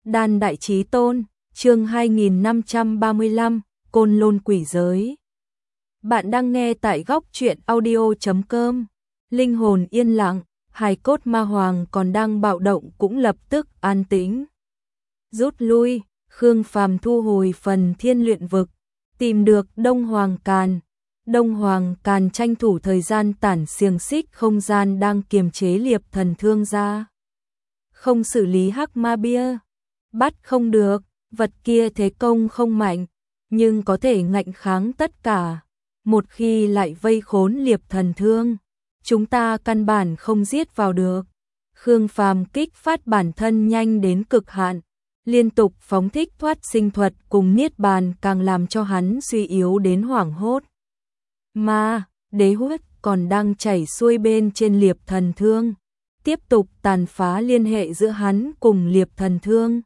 Đan Đại Chí Tôn, chương 2535, Côn Lôn Quỷ Giới. Bạn đang nghe tại góc truyện audio.com. Linh hồn yên lặng, hài cốt ma hoàng còn đang bạo động cũng lập tức an tĩnh. Rút lui, Khương Phàm thu hồi phần thiên luyện vực, tìm được Đông Hoàng Càn. Đông Hoàng Càn tranh thủ thời gian tản xiềng xích không gian đang kiềm chế Liệp Thần Thương ra. Không xử lý hắc ma bia, bắt không được, vật kia thế công không mạnh, nhưng có thể ngạnh kháng tất cả. Một khi lại vây khốn Liệp Thần Thương, chúng ta căn bản không giết vào được. Khương Phàm kích phát bản thân nhanh đến cực hạn, liên tục phóng thích thoát sinh thuật cùng niết bàn càng làm cho hắn suy yếu đến hoảng hốt. Mà, đế huyết còn đang chảy xuôi bên trên Liệp Thần Thương, tiếp tục tàn phá liên hệ giữa hắn cùng Liệp Thần Thương.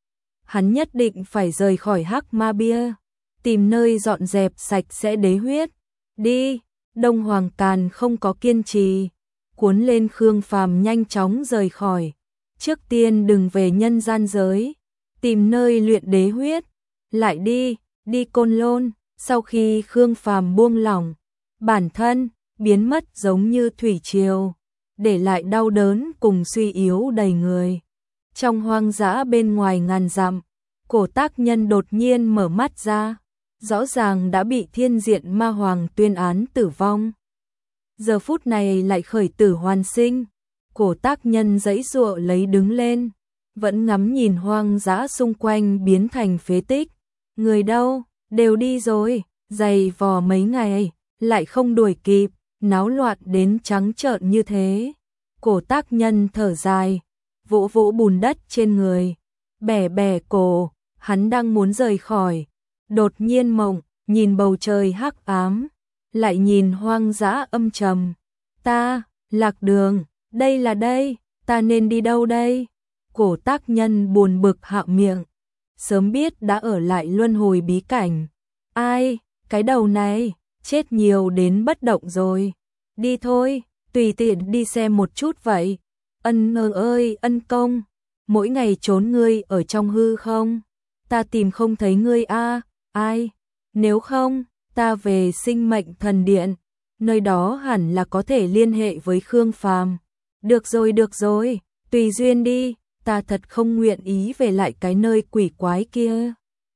Hắn nhất định phải rời khỏi hắc ma bia, tìm nơi dọn dẹp sạch sẽ đế huyết. Đi, Đông Hoàng Càn không có kiên trì, cuốn lên Khương Phàm nhanh chóng rời khỏi. Trước tiên đừng về nhân gian giới, tìm nơi luyện đế huyết, lại đi Côn Lôn. Sau khi Khương Phàm buông lỏng, bản thân biến mất giống như thủy triều, để lại đau đớn cùng suy yếu đầy người. Trong hoang dã bên ngoài ngàn dặm, Cổ Tác Nhân đột nhiên mở mắt ra, rõ ràng đã bị Thiên Diện Ma Hoàng tuyên án tử vong. Giờ phút này lại khởi tử hoàn sinh, Cổ Tác Nhân giãy giụa lấy đứng lên, vẫn ngắm nhìn hoang dã xung quanh biến thành phế tích. Người đâu, đều đi rồi, giày vò mấy ngày, lại không đuổi kịp, náo loạn đến trắng trợn như thế. Cổ Tác Nhân thở dài, vỗ vỗ bùn đất trên người, bẻ bẻ cổ, hắn đang muốn rời khỏi, đột nhiên mộng, nhìn bầu trời hắc ám, lại nhìn hoang dã âm trầm. Ta, lạc đường, đây là đây, ta nên đi đâu đây? Cổ Tác Nhân buồn bực hạ miệng, sớm biết đã ở lại luân hồi bí cảnh. Ai, cái đầu này, chết nhiều đến bất động rồi. Đi thôi, tùy tiện đi xem một chút vậy. Ân ngơ ơi ân công, mỗi ngày trốn ngươi ở trong hư không, ta tìm không thấy ngươi a. Ai, nếu không, ta về Sinh Mệnh Thần Điện, nơi đó hẳn là có thể liên hệ với Khương Phàm. Được rồi, tùy duyên đi, ta thật không nguyện ý về lại cái nơi quỷ quái kia.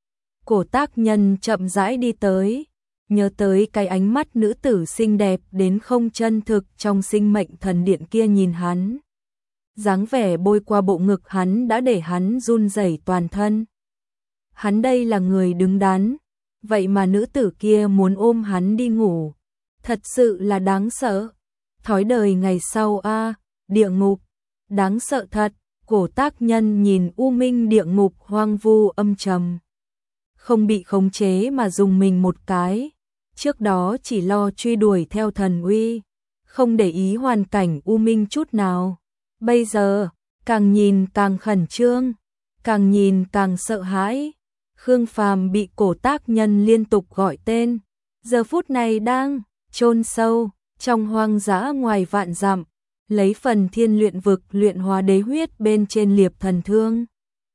Cổ Tác Nhân chậm rãi đi tới, nhớ tới cái ánh mắt nữ tử xinh đẹp đến không chân thực trong Sinh Mệnh Thần Điện kia nhìn hắn. Dáng vẻ bôi qua bộ ngực hắn đã để hắn run rẩy toàn thân. Hắn đây là người đứng đắn, vậy mà nữ tử kia muốn ôm hắn đi ngủ. Thật sự là đáng sợ. Thói đời ngày sau a, địa ngục, đáng sợ thật. Cổ Tác Nhân nhìn u minh địa ngục hoang vu âm trầm, không bị khống chế mà dùng mình một cái. Trước đó chỉ lo truy đuổi theo thần uy, không để ý hoàn cảnh u minh chút nào. Bây giờ, càng nhìn càng khẩn trương, càng nhìn càng sợ hãi. Khương Phàm bị Cổ Tác Nhân liên tục gọi tên, giờ phút này đang chôn sâu trong hoang dã ngoài vạn dặm, lấy phần thiên luyện vực luyện hóa đế huyết bên trên Liệp Thần Thương.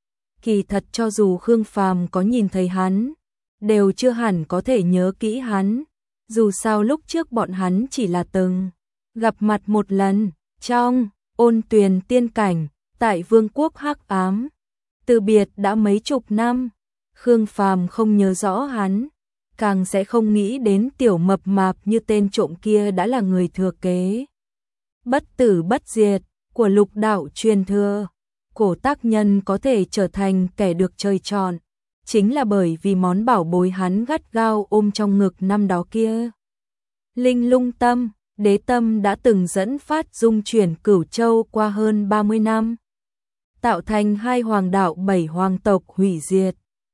Kỳ thật cho dù Khương Phàm có nhìn thấy hắn, đều chưa hẳn có thể nhớ kỹ hắn. Dù sao lúc trước bọn hắn chỉ là từng gặp mặt một lần, trong Ôn Tuyền tiên cảnh, tại Vương quốc hắc ám. Từ biệt đã mấy chục năm, Khương Phàm không nhớ rõ hắn, càng sẽ không nghĩ đến tiểu mập mạp như tên trộm kia đã là người thừa kế bất tử bất diệt của lục đạo truyền thừa. Cổ Tác Nhân có thể trở thành kẻ được trời chọn, chính là bởi vì món bảo bối hắn gắt gao ôm trong ngực năm đó kia. Linh Lung Tâm, đế tâm đã từng dẫn phát dung chuyển Cửu Châu qua hơn 30 năm, tạo thành 2 hoàng đạo 7 hoàng tộc hủy diệt.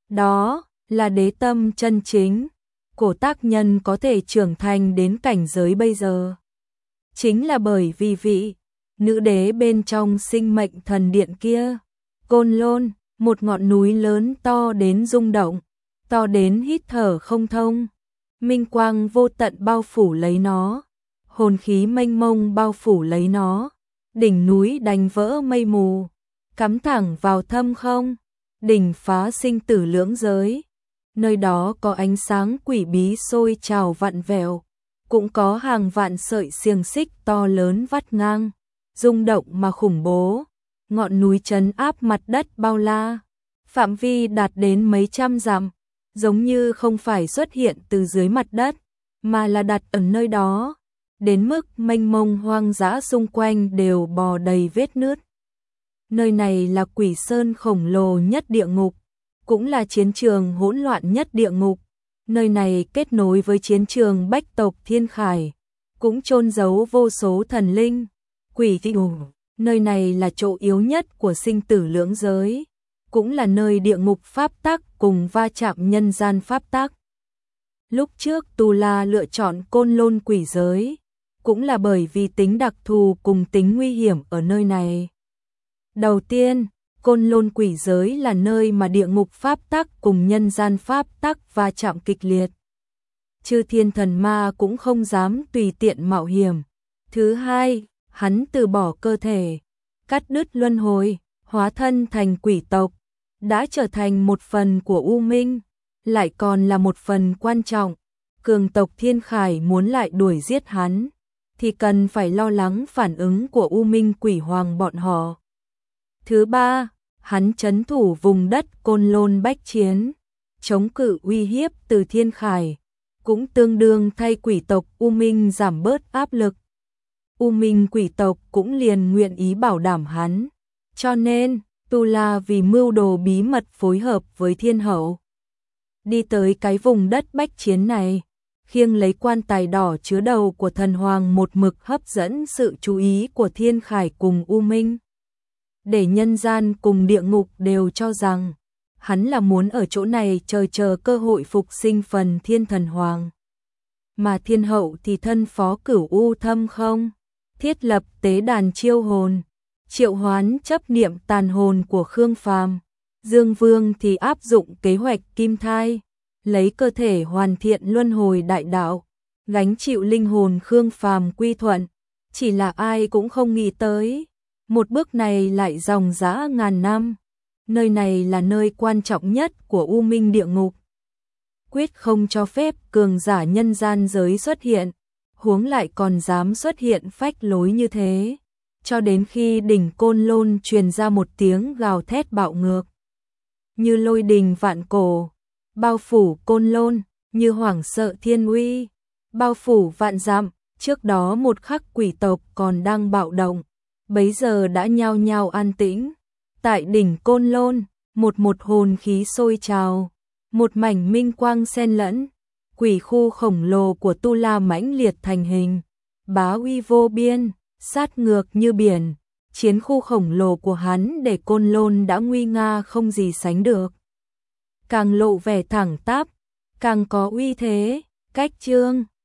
Đó là đế tâm chân chính. Cổ Tác Nhân có thể trưởng thành đến cảnh giới bây giờ, chính là bởi vì vị nữ đế bên trong Sinh Mệnh Thần Điện kia. Côn Lôn, một ngọn núi lớn to đến rung động, to đến hít thở không thông. Minh quang vô tận bao phủ lấy nó, hồn khí mênh mông bao phủ lấy nó. Đỉnh núi đánh vỡ mây mù, cắm thẳng vào thâm không. đỉnh phá sinh tử lưỡng giới. Nơi đó có ánh sáng quỷ bí sôi trào vặn vẹo, cũng có hàng vạn sợi xiềng xích to lớn vắt ngang, rung động mà khủng bố. Ngọn núi trấn áp mặt đất bao la, phạm vi đạt đến mấy trăm dặm, giống như không phải xuất hiện từ dưới mặt đất, mà là đặt ở nơi đó, đến mức mênh mông hoang dã xung quanh đều bò đầy vết nứt. Nơi này là quỷ sơn khổng lồ nhất địa ngục, cũng là chiến trường hỗn loạn nhất địa ngục. Nơi này kết nối với chiến trường bách tộc Thiên Khải, cũng chôn giấu vô số thần linh, quỷ thị. Nơi này là chỗ yếu nhất của sinh tử lưỡng giới, cũng là nơi địa ngục pháp tắc cùng va chạm nhân gian pháp tắc. Lúc trước Tu La lựa chọn Côn Lôn quỷ giới, cũng là bởi vì tính đặc thù cùng tính nguy hiểm ở nơi này. Đầu tiên, Côn Lôn quỷ giới là nơi mà địa ngục pháp tắc cùng nhân gian pháp tắc va chạm kịch liệt. Chư thiên thần ma cũng không dám tùy tiện mạo hiểm. Thứ hai, hắn từ bỏ cơ thể, cắt đứt luân hồi, hóa thân thành quỷ tộc, đã trở thành một phần của U Minh, lại còn là một phần quan trọng. Cường tộc Thiên Khải muốn lại đuổi giết hắn, thì cần phải lo lắng phản ứng của U Minh quỷ hoàng bọn họ. Thứ ba, hắn trấn thủ vùng đất Côn Lôn bách chiến, chống cự uy hiếp từ Thiên Khải, cũng tương đương thay quỷ tộc U Minh giảm bớt áp lực. U Minh quỷ tộc cũng liền nguyện ý bảo đảm hắn, cho nên Tu La vì mưu đồ bí mật phối hợp với Thiên Hậu, đi tới cái vùng đất bách chiến này, khiêng lấy quan tài đỏ chứa đầu của thần hoàng một mực hấp dẫn sự chú ý của Thiên Khải cùng U Minh. Để nhân gian cùng địa ngục đều cho rằng hắn là muốn ở chỗ này chờ cơ hội phục sinh phần thiên thần hoàng. Mà Thiên Hậu thì thân phó Cửu U Thâm Không, thiết lập tế đàn chiêu hồn, triệu hoán chấp niệm tàn hồn của Khương Phàm. Dương Vương thì áp dụng kế hoạch Kim Thai, lấy cơ thể hoàn thiện luân hồi đại đạo, gánh chịu linh hồn Khương Phàm quy thuận. Chỉ là ai cũng không nghĩ tới, một bước này lại dòng dã ngàn năm. Nơi này là nơi quan trọng nhất của U Minh địa ngục, quyết không cho phép cường giả nhân gian giới xuất hiện, huống lại còn dám xuất hiện phách lối như thế. Cho đến khi đỉnh Côn Lôn truyền ra một tiếng gào thét bạo ngược, như lôi đình vạn cổ, bao phủ Côn Lôn, như hoảng sợ thiên uy, bao phủ vạn dặm. Trước đó một khắc quỷ tộc còn đang bạo động, bấy giờ đã nhao nhao an tĩnh. Tại đỉnh Côn Lôn, một hồn khí sôi trào, một mảnh minh quang xen lẫn, quỷ khu khổng lồ của Tu La mãnh liệt thành hình, bá uy vô biên, sát ngược như biển. Chiến khu khổng lồ của hắn để Côn Lôn đã nguy nga không gì sánh được, càng lộ vẻ thẳng tắp, càng có uy thế. Cách chương